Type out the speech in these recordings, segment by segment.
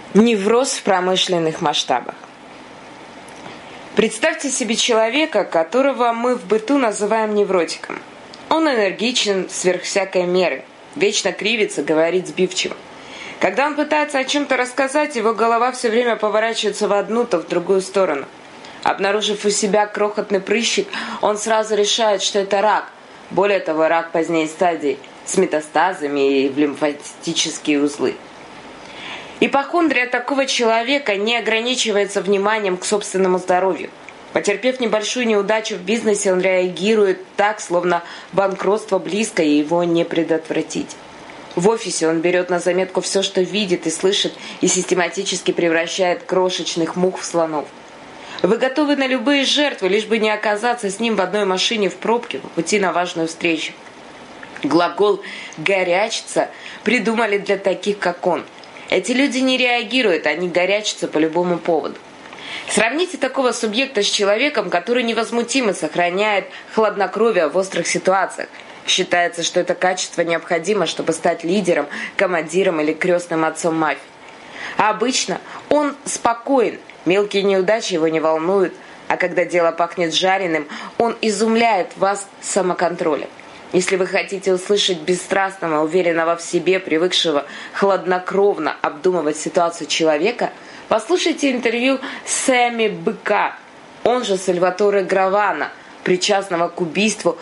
Невроз в промышленных масштабах. Представьте себе человека, которого мы в быту называем невротиком. Он энергичен сверх всякой меры, вечно кривится, говорит сбивчиво. Когда он пытается о чем-то рассказать, его голова все время поворачивается в одну, то в другую сторону. Обнаружив у себя крохотный прыщик, он сразу решает, что это рак. Более того, рак поздней стадии, с метастазами и в лимфатические узлы. Ипохондрия такого человека не ограничивается вниманием к собственному здоровью. Потерпев небольшую неудачу в бизнесе, он реагирует так, словно банкротство близко и его не предотвратить. В офисе он берет на заметку все, что видит и слышит, и систематически превращает крошечных мух в слонов. Вы готовы на любые жертвы, лишь бы не оказаться с ним в одной машине в пробке по пути на важную встречу. Глагол «горячиться» придумали для таких, как он. Эти люди не реагируют, они горячатся по любому поводу. Сравните такого субъекта с человеком, который невозмутимо сохраняет хладнокровие в острых ситуациях. Считается, что это качество необходимо, чтобы стать лидером, командиром или крестным отцом мафии. А обычно он спокоен, мелкие неудачи его не волнуют, а когда дело пахнет жареным, он изумляет вас самоконтролем. Если вы хотите услышать бесстрастного, уверенного в себе, привыкшего хладнокровно обдумывать ситуацию человека, послушайте интервью Сэмми Быка, он же Сальваторе Гравана, причастного к убийству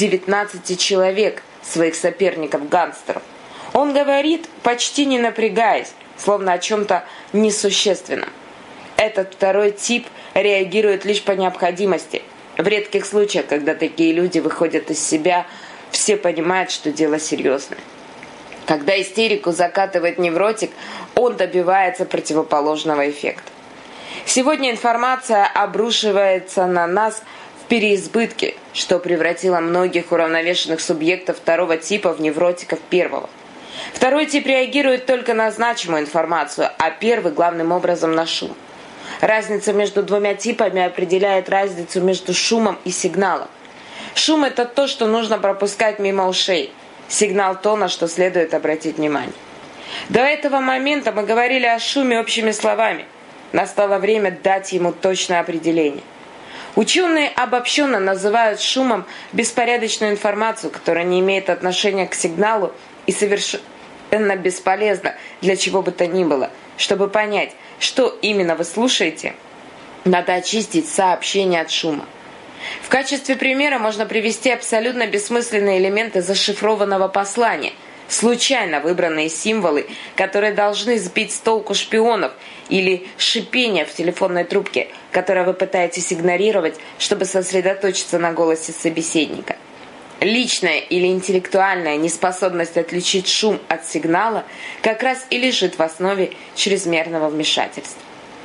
19 человек, своих соперников-гангстеров. Он говорит, почти не напрягаясь, словно о чем-то несущественном. Этот второй тип реагирует лишь по необходимости. В редких случаях, когда такие люди выходят из себя, все понимают, что дело серьезное. Когда истерику закатывает невротик, он добивается противоположного эффекта. Сегодня информация обрушивается на нас в переизбытке, что превратило многих уравновешенных субъектов второго типа в невротиков первого. Второй тип реагирует только на значимую информацию, а первый главным образом на шум. Разница между двумя типами определяет разницу между шумом и сигналом. Шум – это то, что нужно пропускать мимо ушей. Сигнал – то, на что следует обратить внимание. До этого момента мы говорили о шуме общими словами. Настало время дать ему точное определение. Ученые обобщенно называют шумом беспорядочную информацию, которая не имеет отношения к сигналу и совершенно бесполезна для чего бы то ни было. Чтобы понять, что именно вы слушаете, надо очистить сообщение от шума. В качестве примера можно привести абсолютно бессмысленные элементы зашифрованного послания, случайно выбранные символы, которые должны сбить с толку шпионов, или шипение в телефонной трубке, которое вы пытаетесь игнорировать, чтобы сосредоточиться на голосе собеседника. Личная или интеллектуальная неспособность отличить шум от сигнала как раз и лежит в основе чрезмерного вмешательства.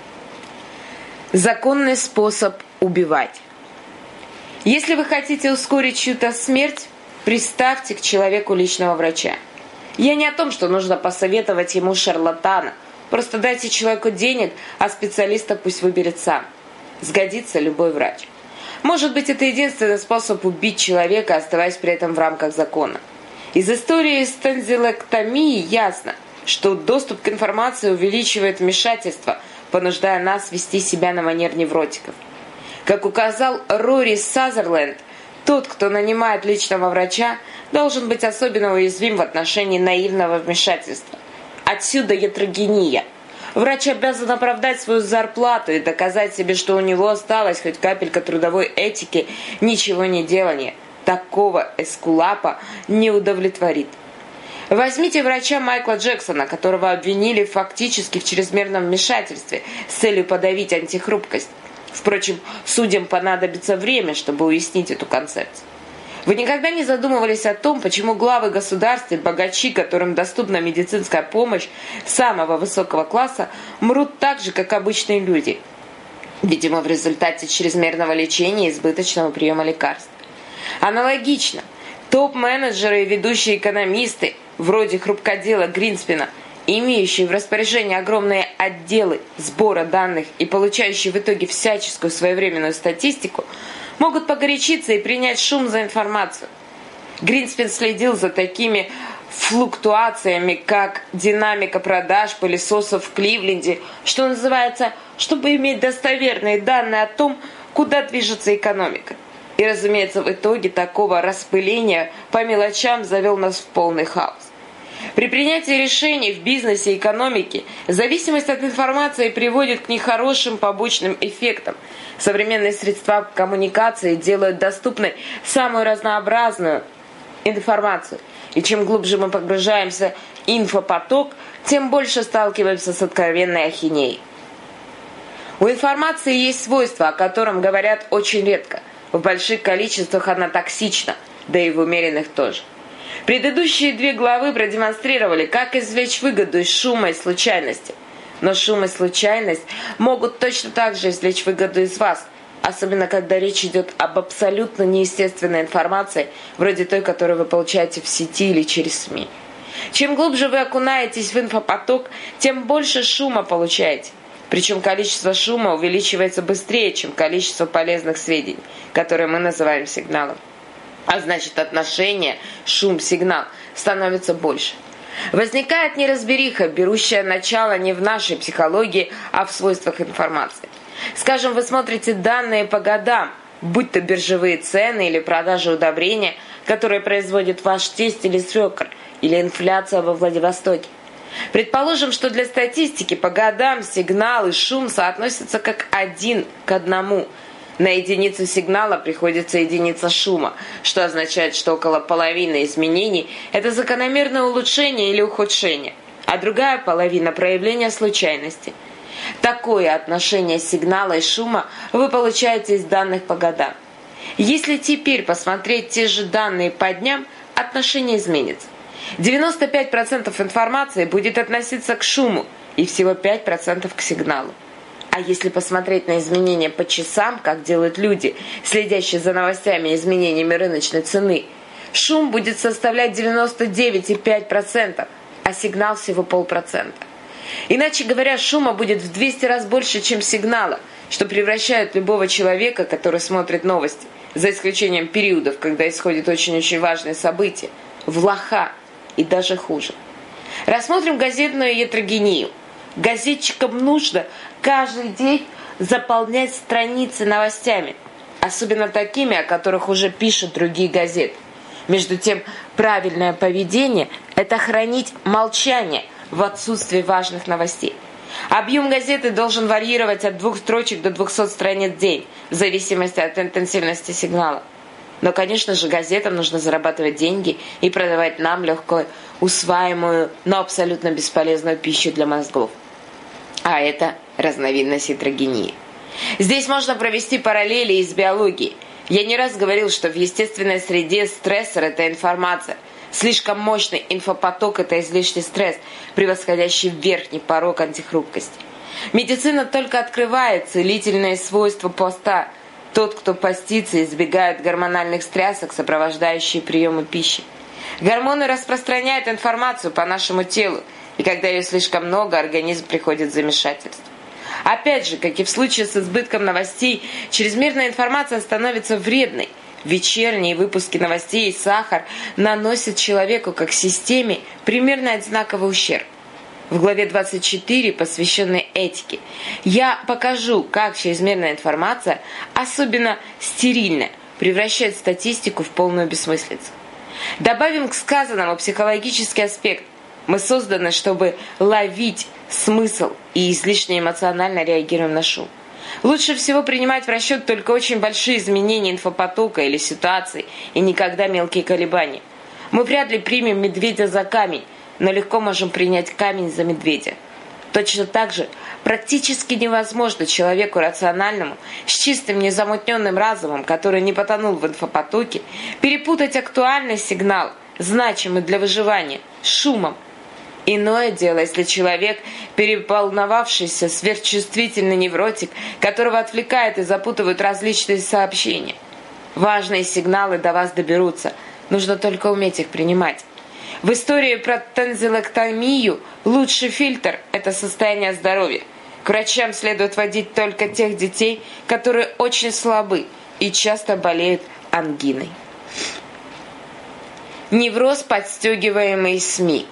Законный способ убивать. Если вы хотите ускорить чью-то смерть, приставьте к человеку личного врача. Я не о том, что нужно посоветовать ему шарлатана. Просто дайте человеку денег, а специалиста пусть выберет сам. Сгодится любой врач. Может быть, это единственный способ убить человека, оставаясь при этом в рамках закона. Из истории с тонзиллэктомией ясно, что доступ к информации увеличивает вмешательство, понуждая нас вести себя на манер невротиков. Как указал Рори Сазерленд, тот, кто нанимает личного врача, должен быть особенно уязвим в отношении наивного вмешательства. Отсюда ятрогения. Врач обязан оправдать свою зарплату и доказать себе, что у него осталась хоть капелька трудовой этики, ничего не делания. Такого эскулапа не удовлетворит. Возьмите врача Майкла Джексона, которого обвинили фактически в чрезмерном вмешательстве с целью подавить антихрупкость. Впрочем, судьям понадобится время, чтобы уяснить эту концепцию. Вы никогда не задумывались о том, почему главы государств и богачи, которым доступна медицинская помощь самого высокого класса, мрут так же, как обычные люди? Видимо, в результате чрезмерного лечения и избыточного приема лекарств. Аналогично, топ-менеджеры и ведущие экономисты, вроде хрупкодела Гринспена, имеющие в распоряжении огромные отделы сбора данных и получающие в итоге всяческую своевременную статистику, могут погорячиться и принять шум за информацию. Гринспен следил за такими флуктуациями, как динамика продаж пылесосов в Кливленде, что называется, чтобы иметь достоверные данные о том, куда движется экономика. И, разумеется, в итоге такого распыления по мелочам завел нас в полный хаос. При принятии решений в бизнесе и экономике зависимость от информации приводит к нехорошим побочным эффектам. Современные средства коммуникации делают доступной самую разнообразную информацию. И чем глубже мы погружаемся в инфопоток, тем больше сталкиваемся с откровенной ахинеей. У информации есть свойства, о котором говорят очень редко. В больших количествах она токсична, да и в умеренных тоже. Предыдущие 2 главы продемонстрировали, как извлечь выгоду из шума и случайности. Но шум и случайность могут точно так же извлечь выгоду из вас, особенно когда речь идет об абсолютно неестественной информации, вроде той, которую вы получаете в сети или через СМИ. Чем глубже вы окунаетесь в инфопоток, тем больше шума получаете. Причем количество шума увеличивается быстрее, чем количество полезных сведений, которые мы называем сигналом. А значит, отношение шум-сигнал становится больше. Возникает неразбериха, берущая начало не в нашей психологии, а в свойствах информации. Скажем, вы смотрите данные по годам, будь то биржевые цены или продажи удобрения, которые производит ваш тесть или свекр, или инфляция во Владивостоке. Предположим, что для статистики по годам сигнал и шум соотносятся как 1 к 1. На единицу сигнала приходится единица шума, что означает, что около половины изменений – это закономерное улучшение или ухудшение, а другая половина – проявление случайности. Такое отношение сигнала и шума вы получаете из данных по годам. Если теперь посмотреть те же данные по дням, отношение изменится. 95% информации будет относиться к шуму и всего 5% к сигналу. А если посмотреть на изменения по часам, как делают люди, следящие за новостями и изменениями рыночной цены, шум будет составлять 99,5%, а сигнал всего 0,5%. Иначе говоря, шума будет в 200 раз больше, чем сигнала, что превращает любого человека, который смотрит новости, за исключением периодов, когда исходит очень-очень важное событие, в лоха и даже хуже. Рассмотрим газетную ятрогению. Газетчикам нужно каждый день заполнять страницы новостями, особенно такими, о которых уже пишут другие газеты. Между тем, правильное поведение – это хранить молчание в отсутствии важных новостей. Объем газеты должен варьировать от 2 строчек до 200 страниц в день, в зависимости от интенсивности сигнала. Но, конечно же, газетам нужно зарабатывать деньги и продавать нам легкую, усваиваемую, но абсолютно бесполезную пищу для мозгов. А это разновидность ятрогении. Здесь можно провести параллели из биологии. Я не раз говорил, что в естественной среде стрессор – это информация. Слишком мощный инфопоток – это излишний стресс, превосходящий верхний порог антихрупкости. Медицина только открывает целительные свойства поста. Тот, кто постится, избегает гормональных стрясок, сопровождающих приемы пищи. Гормоны распространяют информацию по нашему телу, и когда ее слишком много, организм приходит в замешательство. Опять же, как и в случае с избытком новостей, чрезмерная информация становится вредной. Вечерние выпуски новостей и сахар наносят человеку как системе примерно одинаковый ущерб. В главе 24, посвященной этике, я покажу, как чрезмерная информация, особенно стерильная, превращает статистику в полную бессмыслицу. Добавим к сказанному психологический аспект. Мы созданы, чтобы ловить смысл и излишне эмоционально реагируем на шум. Лучше всего принимать в расчет только очень большие изменения инфопотока или ситуации и никогда мелкие колебания. Мы вряд ли примем медведя за камень, но легко можем принять камень за медведя. Точно так же практически невозможно человеку рациональному, с чистым незамутненным разумом, который не потонул в инфопотоке, перепутать актуальный сигнал, значимый для выживания, с шумом. Иное дело, если человек, переполновавшийся сверхчувствительный невротик, которого отвлекает и запутывают различные сообщения. Важные сигналы до вас доберутся, нужно только уметь их принимать. В истории про тонзиллэктомию лучший фильтр – это состояние здоровья. К врачам следует водить только тех детей, которые очень слабы и часто болеют ангиной. Невроз, подстегиваемый СМИ.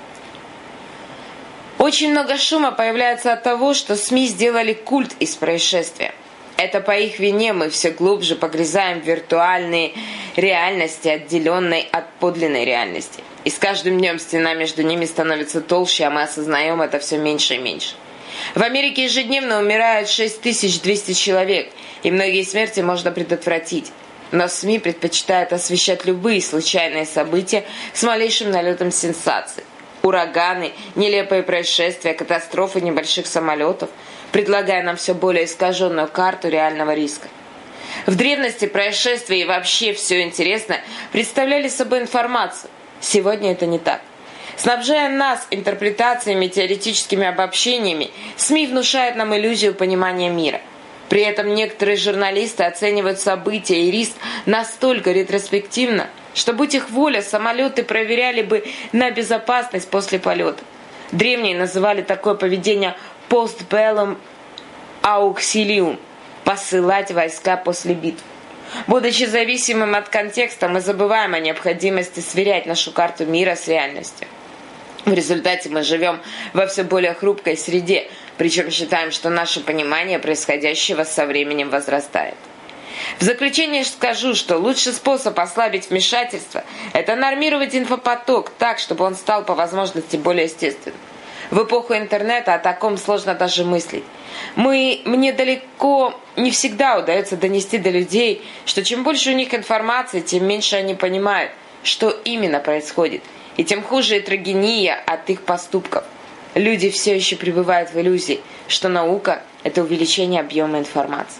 Очень много шума появляется от того, что СМИ сделали культ из происшествия. Это по их вине мы все глубже погрязаем в виртуальной реальности, отделенной от подлинной реальности. И с каждым днем стена между ними становится толще, а мы осознаем это все меньше и меньше. В Америке ежедневно умирают 6200 человек, и многие смерти можно предотвратить. Но СМИ предпочитают освещать любые случайные события с малейшим налетом сенсаций. Ураганы, нелепые происшествия, катастрофы небольших самолетов, предлагая нам все более искаженную карту реального риска. В древности происшествия и вообще все интересное представляли собой информацию. Сегодня это не так. Снабжая нас интерпретациями, теоретическими обобщениями, СМИ внушают нам иллюзию понимания мира. При этом некоторые журналисты оценивают события и риск настолько ретроспективно, что, будь их воля, самолеты проверяли бы на безопасность после полета. Древние называли такое поведение «post bellum auxilium» – «посылать войска после битв». Будучи зависимым от контекста, мы забываем о необходимости сверять нашу карту мира с реальностью. В результате мы живем во все более хрупкой среде, причем считаем, что наше понимание происходящего со временем возрастает. В заключение скажу, что лучший способ ослабить вмешательство – это нормировать инфопоток так, чтобы он стал по возможности более естественным. В эпоху интернета о таком сложно даже мыслить. Мне далеко не всегда удается донести до людей, что чем больше у них информации, тем меньше они понимают, что именно происходит, и тем хуже этерогения от их поступков. Люди все еще пребывают в иллюзии, что наука – это увеличение объема информации.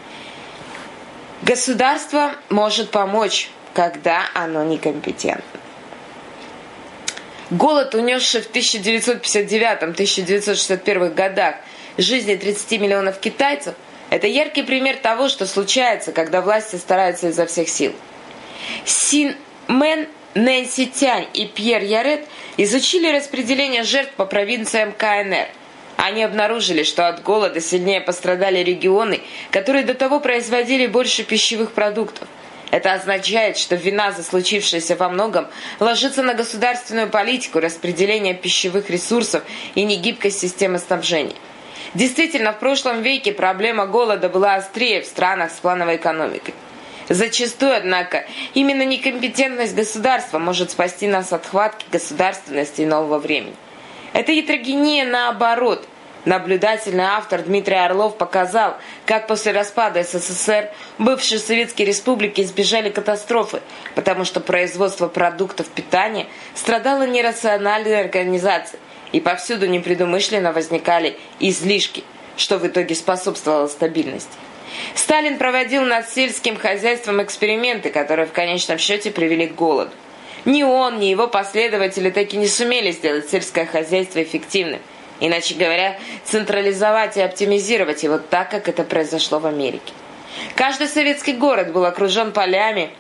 Государство может помочь, когда оно некомпетентно. Голод, унесший в 1959-1961 годах жизни 30 миллионов китайцев, это яркий пример того, что случается, когда власти стараются изо всех сил. Син Мэн, Нэнси Тянь и Пьер Ярет изучили распределение жертв по провинциям КНР. Они обнаружили, что от голода сильнее пострадали регионы, которые до того производили больше пищевых продуктов. Это означает, что вина за случившееся во многом ложится на государственную политику распределения пищевых ресурсов и негибкость системы снабжения. Действительно, в прошлом веке проблема голода была острее в странах с плановой экономикой. Зачастую, однако, именно некомпетентность государства может спасти нас от хватки государственности и нового времени. Это гетерогения наоборот. Наблюдательный автор Дмитрий Орлов показал, как после распада СССР бывшие советские республики избежали катастрофы, потому что производство продуктов питания страдало нерациональной организацией, и повсюду непредумышленно возникали излишки, что в итоге способствовало стабильности. Сталин проводил над сельским хозяйством эксперименты, которые в конечном счете привели к голоду. Ни он, ни его последователи так и не сумели сделать сельское хозяйство эффективным. Иначе говоря, централизовать и оптимизировать его так, как это произошло в Америке. Каждый советский город был окружен полями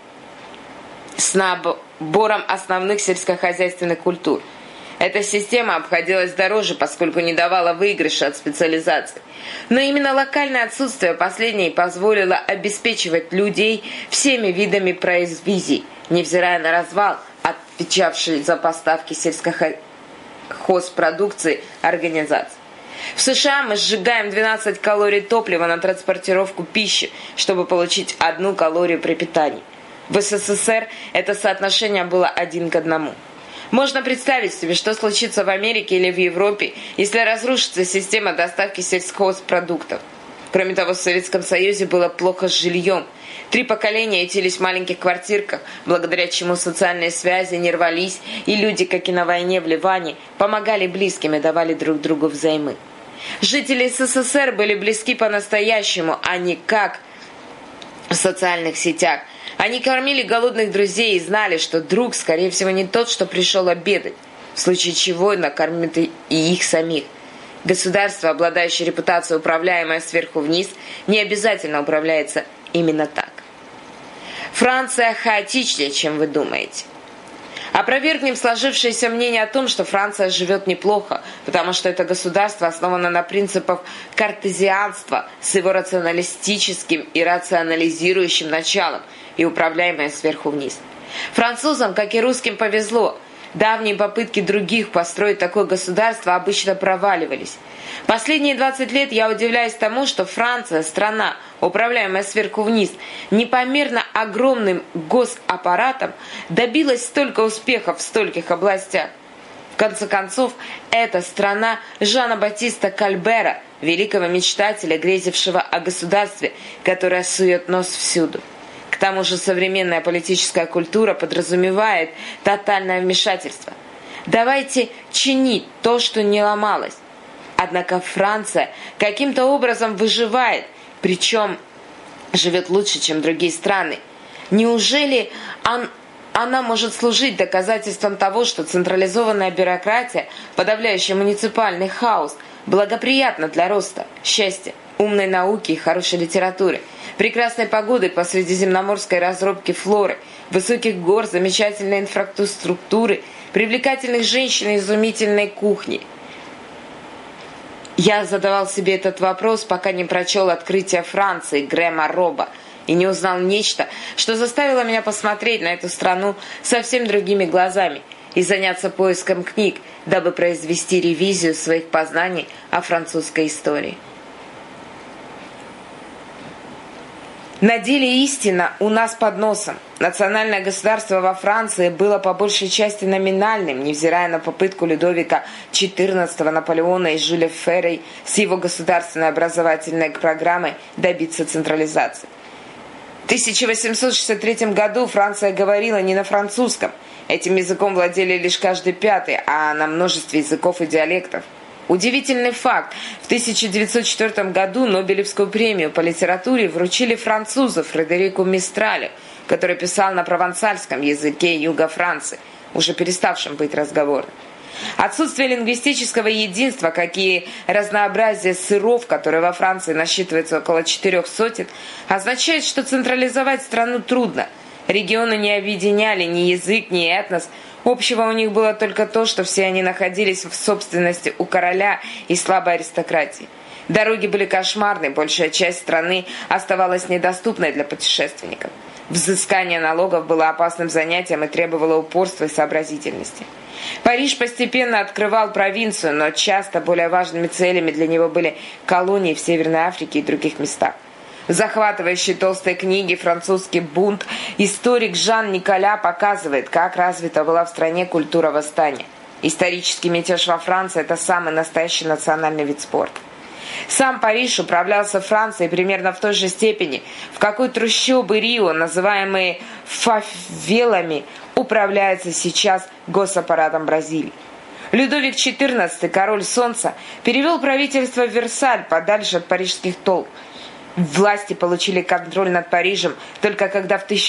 с набором основных сельскохозяйственных культур. Эта система обходилась дороже, поскольку не давала выигрыша от специализации. Но именно локальное отсутствие последней позволило обеспечивать людей всеми видами провизий, невзирая на развал, отвечавший за поставки сельскохозпродукции организаций. В США мы сжигаем 12 калорий топлива на транспортировку пищи, чтобы получить 1 калорию при питании. В СССР это соотношение было 1 к 1. Можно представить себе, что случится в Америке или в Европе, если разрушится система доставки сельхозпродуктов. Кроме того, в Советском Союзе было плохо с жильем. 3 поколения ютились в маленьких квартирках, благодаря чему социальные связи не рвались, и люди, как и на войне в Ливане, помогали близким и давали друг другу взаймы. Жители СССР были близки по-настоящему, а не как в социальных сетях. Они кормили голодных друзей и знали, что друг, скорее всего, не тот, что пришел обедать, в случае чего накормит и их самих. Государство, обладающее репутацией, управляемое сверху вниз, не обязательно управляется именно так. Франция хаотичнее, чем вы думаете. Опровергнем сложившееся мнение о том, что Франция живет неплохо, потому что это государство основано на принципах картезианства с его рационалистическим и рационализирующим началом и управляемое сверху вниз. Французам, как и русским, повезло. Давние попытки других построить такое государство обычно проваливались. Последние 20 лет я удивляюсь тому, что Франция, страна, управляемая сверху вниз, непомерно огромным госаппаратом, добилась столько успехов в стольких областях. В конце концов, это страна Жана Батиста Кальбера, великого мечтателя, грезившего о государстве, которое сует нос всюду. К тому же современная политическая культура подразумевает тотальное вмешательство. Давайте чинить то, что не ломалось. Однако Франция каким-то образом выживает, причем живет лучше, чем другие страны. Неужели она может служить доказательством того, что централизованная бюрократия, подавляющая муниципальный хаос, благоприятна для роста, счастья, умной науки и хорошей литературы, прекрасной погоды по средиземноморской разробке флоры, высоких гор, замечательной инфраструктуры, привлекательных женщин и изумительной кухни? Я задавал себе этот вопрос, пока не прочел «Открытие Франции» Грэма Роба и не узнал нечто, что заставило меня посмотреть на эту страну совсем другими глазами и заняться поиском книг, дабы произвести ревизию своих познаний о французской истории. На деле истина у нас под носом. Национальное государство во Франции было по большей части номинальным, невзирая на попытку Людовика XIV, Наполеона и Жюля Феррей с его государственной образовательной программой добиться централизации. В 1863 году Франция говорила не на французском. Этим языком владели лишь каждый пятый, а на множестве языков и диалектов. Удивительный факт. В 1904 году Нобелевскую премию по литературе вручили французу Фредерику Мистралю, который писал на провансальском языке юга Франции, уже переставшем быть разговорным. Отсутствие лингвистического единства, как и разнообразие сыров, которые во Франции насчитывается около 400, означает, что централизовать страну трудно. Регионы не объединяли ни язык, ни этнос. Общего у них было только то, что все они находились в собственности у короля и слабой аристократии. Дороги были кошмарны, большая часть страны оставалась недоступной для путешественников. Взыскание налогов было опасным занятием и требовало упорства и сообразительности. Париж постепенно открывал провинцию, но часто более важными целями для него были колонии в Северной Африке и других местах. В захватывающей толстой книге «Французский бунт» историк Жан Николя показывает, как развита была в стране культура восстания. Исторический мятеж во Франции – это самый настоящий национальный вид спорта. Сам Париж управлялся Францией примерно в той же степени, в какой трущобы Рио, называемые фавелами, управляются сейчас госаппаратом Бразилии. Людовик XIV, король солнца, перевел правительство в Версаль, подальше от парижских толп. Власти получили контроль над Парижем только когда в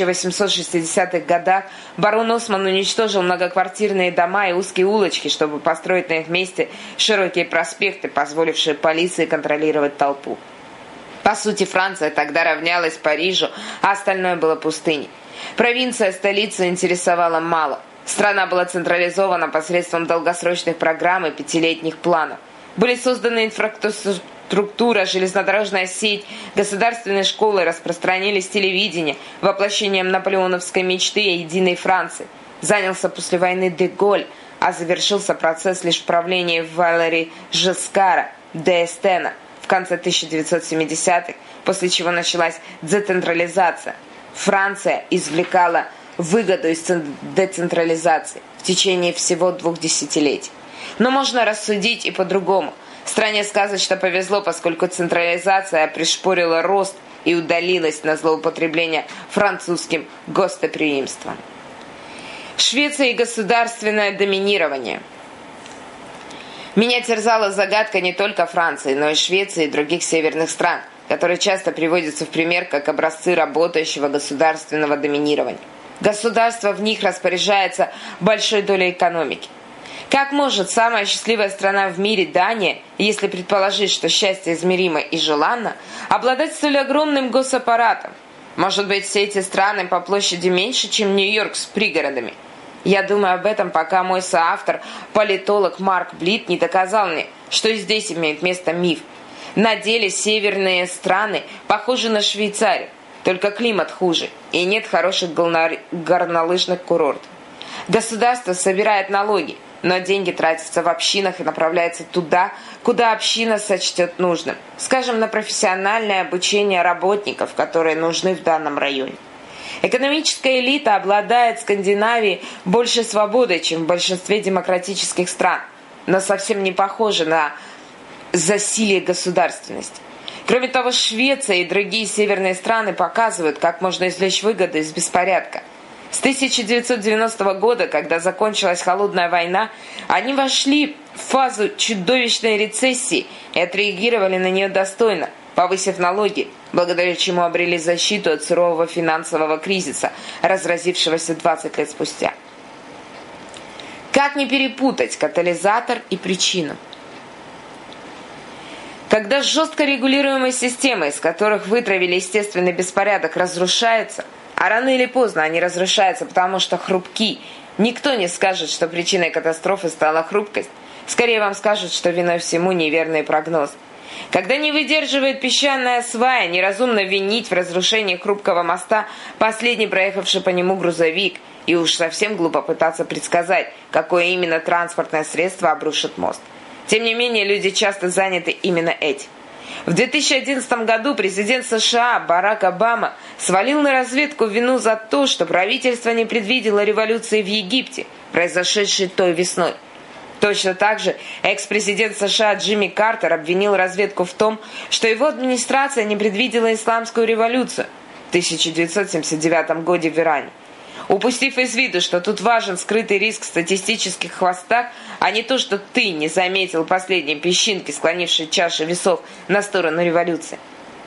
1860-х годах барон Осман уничтожил многоквартирные дома и узкие улочки, чтобы построить на их месте широкие проспекты, позволившие полиции контролировать толпу. По сути, Франция тогда равнялась Парижу, а остальное было пустыней. Провинция столицу интересовала мало. Страна была централизована посредством долгосрочных программ и пятилетних планов. Были созданы инфраструктура, железнодорожная сеть, государственные школы, распространились телевидение, воплощением наполеоновской мечты о единой Франции. Занялся после войны де Голь, а завершился процесс лишь в правлении Валери Жескара д'Эстена в конце 1970-х, после чего началась децентрализация. Франция извлекала выгоду из децентрализации в течение всего 2 десятилетий. Но можно рассудить и по-другому. Стране сказочно повезло, поскольку централизация пришпорила рост и удалилась на злоупотребление французским гостеприимством. Швеция и государственное доминирование. Меня терзала загадка не только Франции, но и Швеции и других северных стран, которые часто приводятся в пример как образцы работающего государственного доминирования. Государство в них распоряжается большой долей экономики. Как может самая счастливая страна в мире, Дания, если предположить, что счастье измеримо и желанно, обладать столь огромным госаппаратом? Может быть, все эти страны по площади меньше, чем Нью-Йорк с пригородами? Я думаю об этом, пока мой соавтор, политолог Марк Блит, не доказал мне, что и здесь имеет место миф. На деле северные страны похожи на Швейцарию. только климат хуже, и нет хороших горнолыжных курортов. Государство собирает налоги, но деньги тратятся в общинах и направляются туда, куда община сочтет нужным, скажем, на профессиональное обучение работников, которые нужны в данном районе. Экономическая элита обладает в Скандинавии больше свободы, чем в большинстве демократических стран, но совсем не похожа на засилье государственности. Кроме того, Швеция и другие северные страны показывают, как можно извлечь выгоды из беспорядка. С 1990 года, когда закончилась холодная война, они вошли в фазу чудовищной рецессии и отреагировали на нее достойно, повысив налоги, благодаря чему обрели защиту от сурового финансового кризиса, разразившегося 20 лет спустя. Как не перепутать катализатор и причину? Когда жестко регулируемые системы, из которых вытравили естественный беспорядок, разрушаются, а рано или поздно они разрушаются, потому что хрупки, никто не скажет, что причиной катастрофы стала хрупкость. Скорее вам скажут, что виной всему неверный прогноз. Когда не выдерживает песчаная свая, неразумно винить в разрушении хрупкого моста последний проехавший по нему грузовик, и уж совсем глупо пытаться предсказать, какое именно транспортное средство обрушит мост. Тем не менее, люди часто заняты именно этим. В 2011 году президент США Барак Обама свалил на разведку вину за то, что правительство не предвидело революции в Египте, произошедшей той весной. Точно так же экс-президент США Джимми Картер обвинил разведку в том, что его администрация не предвидела исламскую революцию в 1979 году в Иране. Упустив из виду, что тут важен скрытый риск в статистических хвостах, а не то, что ты не заметил последней песчинки, склонившей чашу весов на сторону революции.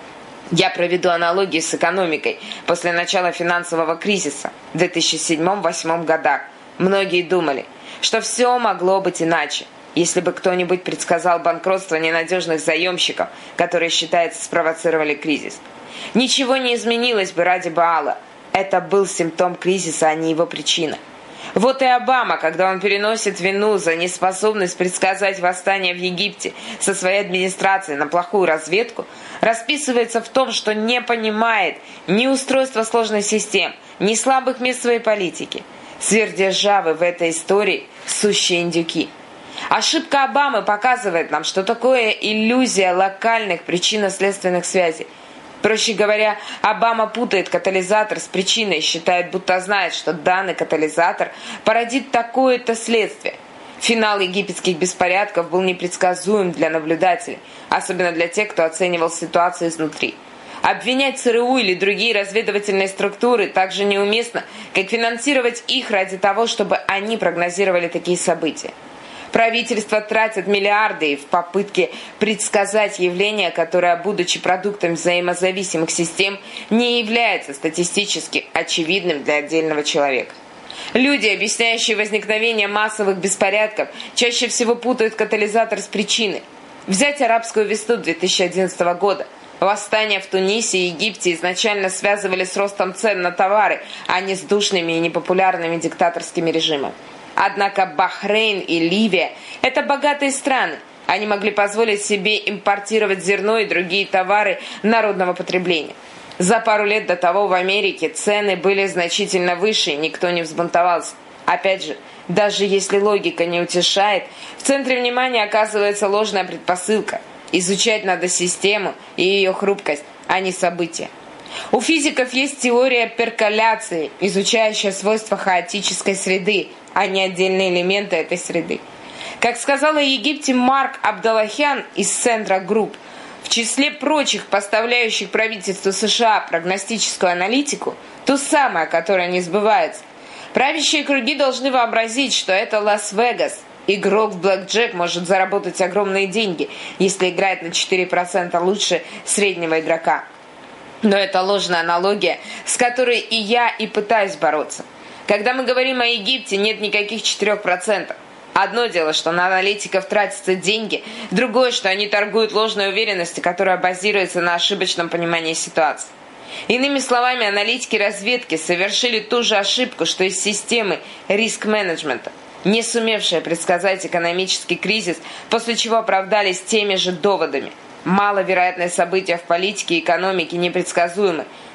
Я проведу аналогию с экономикой после начала финансового кризиса в 2007-2008 годах. Многие думали, что все могло быть иначе, если бы кто-нибудь предсказал банкротство ненадежных заемщиков, которые, считается, спровоцировали кризис. Ничего не изменилось бы ради Баала. Это был симптом кризиса, а не его причина. Вот и Обама, когда он переносит вину за неспособность предсказать восстание в Египте со своей администрацией на плохую разведку, расписывается в том, что не понимает ни устройства сложных систем, ни слабых мест своей политики. Сверхдержавы в этой истории – сущие индюки. Ошибка Обамы показывает нам, что такое иллюзия локальных причинно-следственных связей. Проще говоря, Обама путает катализатор с причиной и считает, будто знает, что данный катализатор породит такое-то следствие. Финал египетских беспорядков был непредсказуем для наблюдателей, особенно для тех, кто оценивал ситуацию изнутри. Обвинять ЦРУ или другие разведывательные структуры так же неуместно, как финансировать их ради того, чтобы они прогнозировали такие события. Правительство тратит миллиарды в попытке предсказать явление, которое, будучи продуктом взаимозависимых систем, не является статистически очевидным для отдельного человека. Люди, объясняющие возникновение массовых беспорядков, чаще всего путают катализатор с причиной. Взять арабскую весну 2011 года. Восстания в Тунисе и Египте изначально связывали с ростом цен на товары, а не с душными и непопулярными диктаторскими режимами. Однако Бахрейн и Ливия – это богатые страны. Они могли позволить себе импортировать зерно и другие товары народного потребления. За пару лет до того в Америке цены были значительно выше, и никто не взбунтовался. Опять же, даже если логика не утешает, в центре внимания оказывается ложная предпосылка. Изучать надо систему и ее хрупкость, а не события. У физиков есть теория перколяции, изучающая свойства хаотической среды, а не отдельные элементы этой среды. Как сказал о Египте Марк Абдаллахян из Центра Групп, в числе прочих поставляющих правительству США прогностическую аналитику, ту самую, которая не сбывается, правящие круги должны вообразить, что это Лас-Вегас. Игрок в блэкджек может заработать огромные деньги, если играет на 4% лучше среднего игрока. Но это ложная аналогия, с которой и я и пытаюсь бороться. Когда мы говорим о Египте, нет никаких 4%. Одно дело, что на аналитиков тратятся деньги, другое, что они торгуют ложной уверенностью, которая базируется на ошибочном понимании ситуации. Иными словами, аналитики разведки совершили ту же ошибку, что из системы риск-менеджмента, не сумевшая предсказать экономический кризис, после чего оправдались теми же доводами. Маловероятные события в политике и экономике непредсказуемы,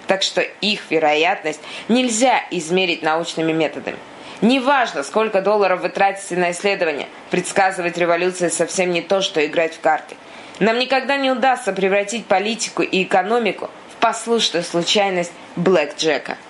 так что их вероятность нельзя измерить научными методами. Неважно, сколько долларов вы тратите на исследования, предсказывать революции совсем не то, что играть в карты. Нам никогда не удастся превратить политику и экономику в послушную случайность блэкджека.